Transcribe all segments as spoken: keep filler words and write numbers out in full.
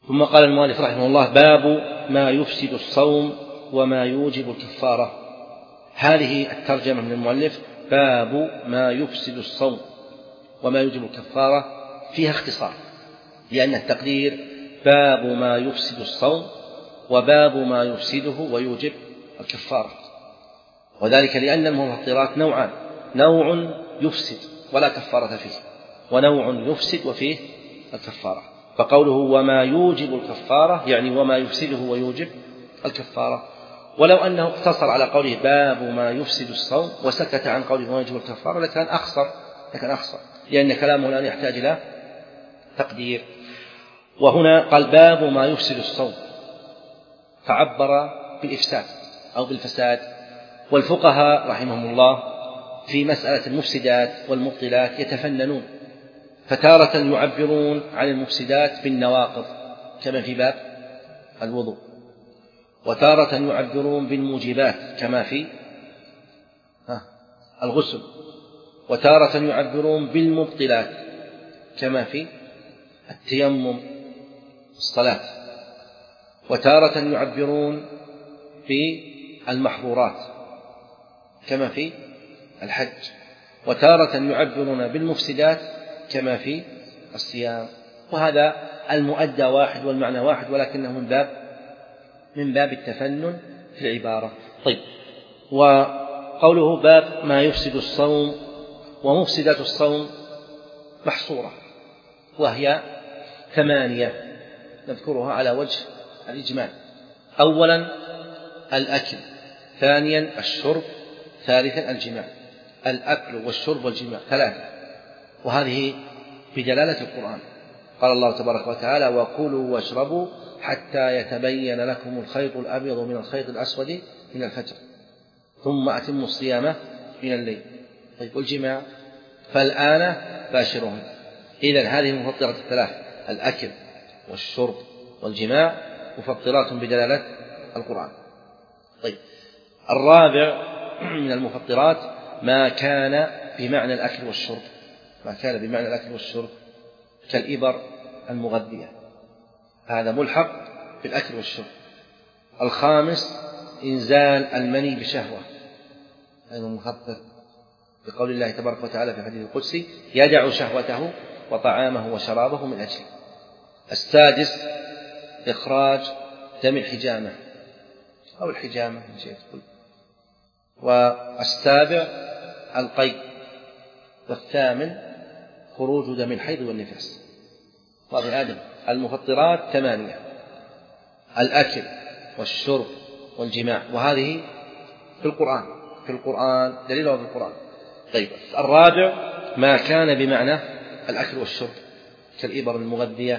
ثم قال المؤلف رحمه الله: باب ما يفسد الصوم وما يوجب الكفارة. هذه الترجمة من المؤلف: باب ما يفسد الصوم وما يوجب الكفارة، فيها اختصار، لأن التقدير باب ما يفسد الصوم وباب ما يفسده ويوجب الكفارة، وذلك لأن المفطرات نوعان: نوع يفسد ولا كفارة فيه، ونوع يفسد وفيه الكفارة. فقوله وما يوجب الكفارة يعني وما يفسده ويوجب الكفارة. ولو أنه اقتصر على قوله باب ما يفسد الصوم وسكت عن قوله ما يوجب الكفارة لكان أخصر لكان أخصر لأن كلامه الآن يحتاج إلى تقدير. وهنا قال باب ما يفسد الصوم، فعبر بالإفساد أو بالفساد. والفقهاء رحمهم الله في مسألة المفسدات والمبطلات يتفننون، فتارة يعبرون عن المفسدات بالنواقض كما في باب الوضوء، وتارة يعبرون بالموجبات كما في الغسل، وتارة يعبرون بالمبطلات كما في التيمم الصلاة، وتارة يعبرون بالمحظورات كما في الحج، وتارة يعبرون بالمفسدات كما في الصيام. وهذا المؤدى واحد والمعنى واحد، ولكنه من باب من باب التفنن في العبارة. طيب، وقوله باب ما يفسد الصوم، ومفسدات الصوم محصورة وهي ثمانية نذكرها على وجه الإجمال: أولا الأكل، ثانيا الشرب، ثالثا الجماع. الأكل والشرب والجماع ثلاثة، وهذه بدلالة القرآن. قال الله تبارك وتعالى: وكلوا واشربوا حتى يتبين لكم الخيط الأبيض من الخيط الأسود من الفجر ثم أتموا الصيام من الليل. طيب، والجماع فالآن باشرهم. إذن هذه المفطرات الثلاث: الأكل والشرب والجماع مفطرات بدلالة القرآن. طيب، الرابع من المفطرات ما كان بمعنى الأكل والشرب، ما كان بمعنى الأكل والشرب كالإبر المغذية، هذا ملحق بالأكل والشرب. الخامس إنزال المني بشهوة، هذا مفطر بقول الله تبارك وتعالى في الحديث القدسي: يدع شهوته وطعامه وشرابه من أجله. السادس إخراج دم الحجامة أو الحجامة من شيء تقول. والسابع القيء. والثامن خروج دم الحيض والنفاس. واضح آدم؟ المفطرات ثمانية: الأكل والشرب والجماع، وهذه في القرآن في القرآن دليلها في القرآن. طيب، الرابع ما كان بمعنى الأكل والشرب كالإبر المغذية.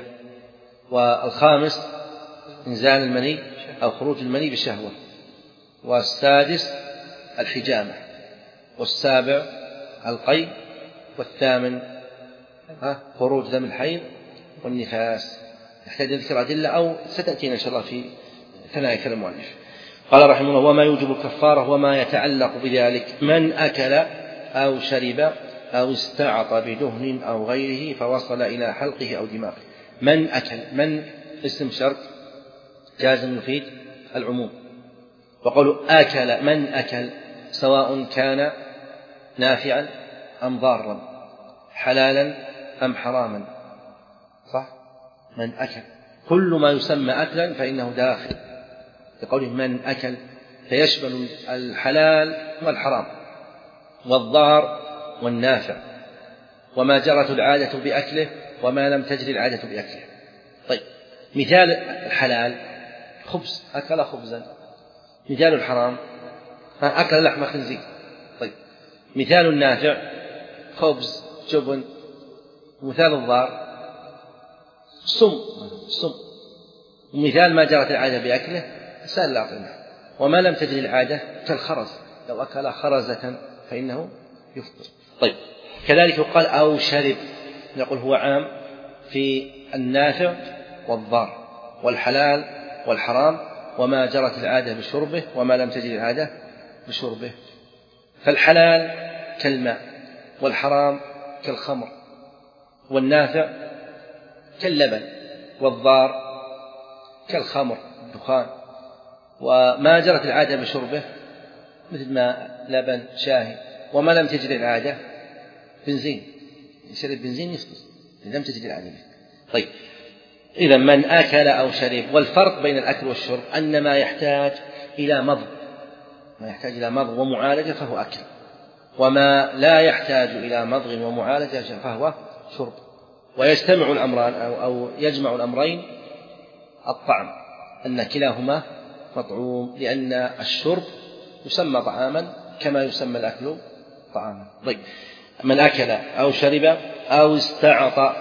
والخامس إنزال المني أو خروج المني بشهوة. والسادس الحجامة. والسابع القيء. والثامن خروج دم الحيض والنفاس. نحتاج ذكر أدلة أو ستأتينا إن شاء الله في ثنايا كلام المؤلف. قال رحمه الله: وما يوجب الكفارة وما يتعلق بذلك: من أكل أو شرب أو استعط بدهن أو غيره فوصل إلى حلقه أو دماغه. من أكل، من اسم شرط جازم يفيد العموم. وقالوا أكل، من أكل سواء كان نافعا أم ضارا، حلالا أم حراما، صح؟ من أكل كل ما يسمى أكلا فإنه داخل لقوله من أكل، فيشمل الحلال والحرام والضار والنافع، وما جرت العادة بأكله وما لم تجري العادة بأكله. طيب، مثال الحلال خبز، أكل خبزا. مثال الحرام أكل لحم خنزير. طيب، مثال النافع خبز، جبن. مثال الضار سم سم. ومثال ما جرت العادة بأكله سال العقل. وما لم تجري العادة كالخرز، لو أكل خرزة فإنه يفطر. طيب، كذلك يقال أو شرب، نقول هو عام في النافع والضار والحلال والحرام وما جرت العادة بشربه وما لم تجري العادة بشربه. فالحلال كالماء، والحرام كالخمر، والنافع كاللبن، والضار كالخمر الدخان، وما جرت العادة بشربه مثل ما لبن شاهي، وما لم تجد العادة بنزين، يشرب بنزين يسقط لم تجد العادة. طيب إذا من أكل أو شرب، والفرق بين الأكل والشرب أن ما يحتاج إلى مضغ ما يحتاج إلى مضغ ومعالجة فهو أكل، وما لا يحتاج إلى مضغ ومعالجة فهو شرب. ويجتمع الأمران أو, أو يجمع الأمرين الطعم، أن كلاهما مطعوم، لأن الشرب يسمى طعاما كما يسمى الأكل طعاما. طيب من أكل أو شرب أو استعط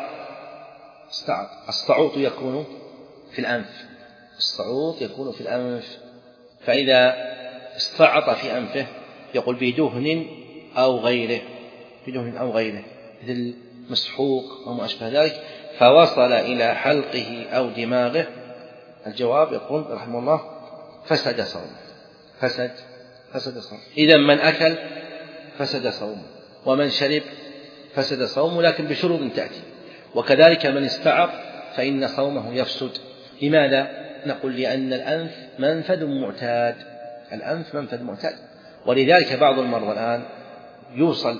استعط الصعوط يكون في الأنف الصعوط يكون في الأنف فإذا استعط في أنفه يقول بدهن أو غيره بدهن أو غيره مثل مسحوق أو ما أشبه ذلك، فوصل إلى حلقه أو دماغه، الجواب يقول رحمه الله فسد صومه فسد فسد صومه. إذا من أكل فسد صومه، ومن شرب فسد صومه، لكن بشروط تأتي. وكذلك من استعط فإن صومه يفسد. لماذا؟ نقول لأن الأنف منفذ معتاد الأنف منفذ معتاد ولذلك بعض المرضى الآن يوصل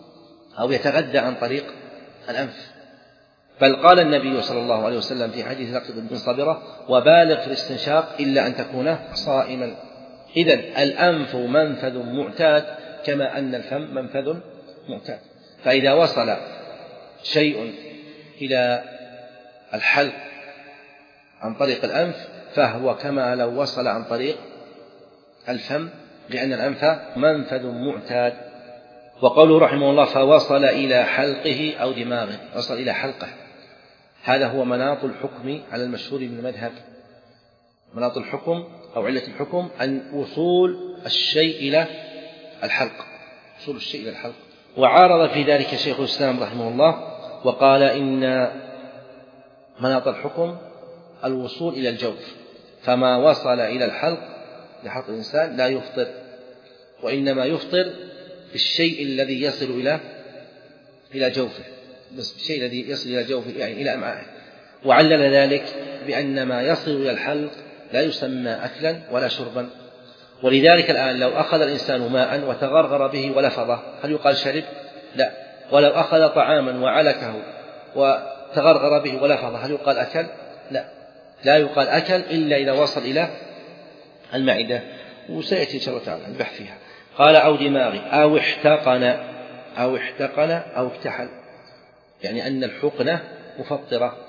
أو يتغذى عن طريق الأنف، بل قال النبي صلى الله عليه وسلم في حديث لقيط بن صبرة وبالغ في الاستنشاق إلا أن تكون صائما. إذن الأنف منفذ معتاد كما أن الفم منفذ معتاد، فإذا وصل شيء إلى الحلق عن طريق الأنف فهو كما لو وصل عن طريق الفم، لأن الأنف منفذ معتاد. وقوله رحمه الله فوصل إلى حلقه أو دماغه، وصل إلى حلقه، هذا هو مناط الحكم على المشهور من المذهب. مناط الحكم أو علة الحكم أن وصول الشيء إلى الحلق وصول الشيء إلى الحلق. وعارض في ذلك شيخ الإسلام رحمه الله وقال إن مناط الحكم الوصول إلى الجوف، فما وصل إلى الحلق لحلق الإنسان لا يفطر، وإنما يفطر بالشيء الذي يصل إلى إلى جوفه، بس بالشيء الذي يصل إلى جوفه يعني إلى أمعائه. وعلل ذلك بأن ما يصل إلى الحلق لا يسمى أكلا ولا شربا. ولذلك الآن لو أخذ الإنسان ماء وتغرغر به ولفظه هل يقال شرب؟ لا. ولو أخذ طعاما وعلكه وتغرغر به ولفظه هل يقال أكل؟ لا، لا يقال أكل إلا إذا وصل إلى المعدة، وسيأتي إن شاء الله تعالى البحث فيها. قال أو دماغي أو احتقن أو احتقن أو اكتحل، يعني أن الحقنة مفطرة.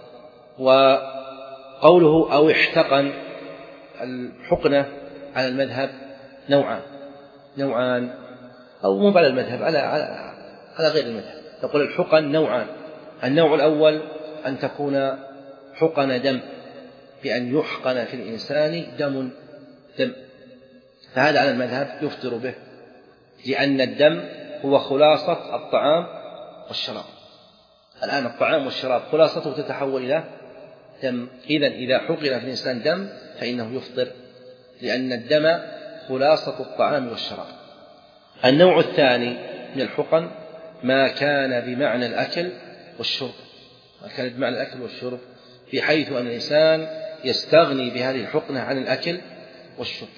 وقوله أو احتقن، الحقنة على المذهب نوعان نوعان أو مو على المذهب على على على غير المذهب، نقول الحقن نوعان. النوع الأول أن تكون حقن دم، بأن يحقن في الإنسان دم دم فهذا على المذهب يفطر به، لأن الدم هو خلاصة الطعام والشراب. الآن الطعام والشراب خلاصته تتحول إلى دم، إذن إذا حقن في الإنسان دم فإنه يفطر، لأن الدم خلاصة الطعام والشراب. النوع الثاني من الحقن ما كان بمعنى الأكل والشرب، ما كان بمعنى الأكل والشرب بحيث أن الإنسان يستغني بهذه الحقنة عن الأكل والشرب،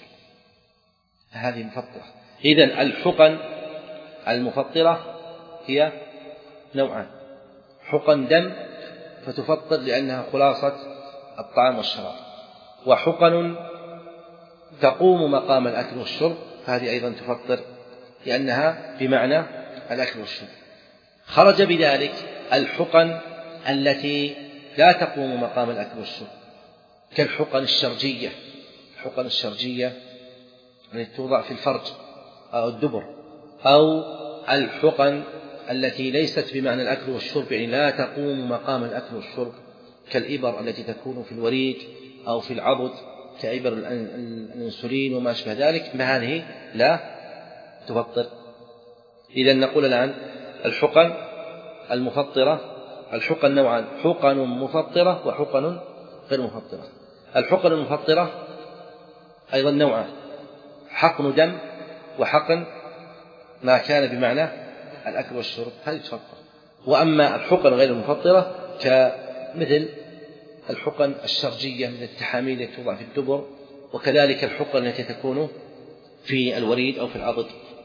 هذه مفطرة. إذن الحقن المفطرة هي نوعان: حقن دم فتفطر لأنها خلاصة الطعام والشراب، وحقن تقوم مقام الأكل والشرب فهذه أيضا تفطر لأنها بمعنى الأكل والشرب. خرج بذلك الحقن التي لا تقوم مقام الأكل والشرب كالحقن الشرجية، الحقن الشرجية التي توضع في الفرج أو الدبر، أو الحقن التي ليست بمعنى الأكل والشرب يعني لا تقوم مقام الأكل والشرب كالإبر التي تكون في الوريد أو في العضد كإبر الأنسولين وما أشبه ذلك، ما هذه لا تفطر. إذن نقول الآن الحقن المفطرة، الحقن نوعان: حقن مفطرة وحقن غير مفطرة. الحقن المفطرة أيضا نوعان: حقن دم وحقن ما كان بمعنى الأكل والشرب، هذه تفطر. وأما الحقن غير المفطرة كمثل الحقن الشرجية من التحاميل التي توضع في الدبر، وكذلك الحقن التي تكون في الوريد أو في العضد.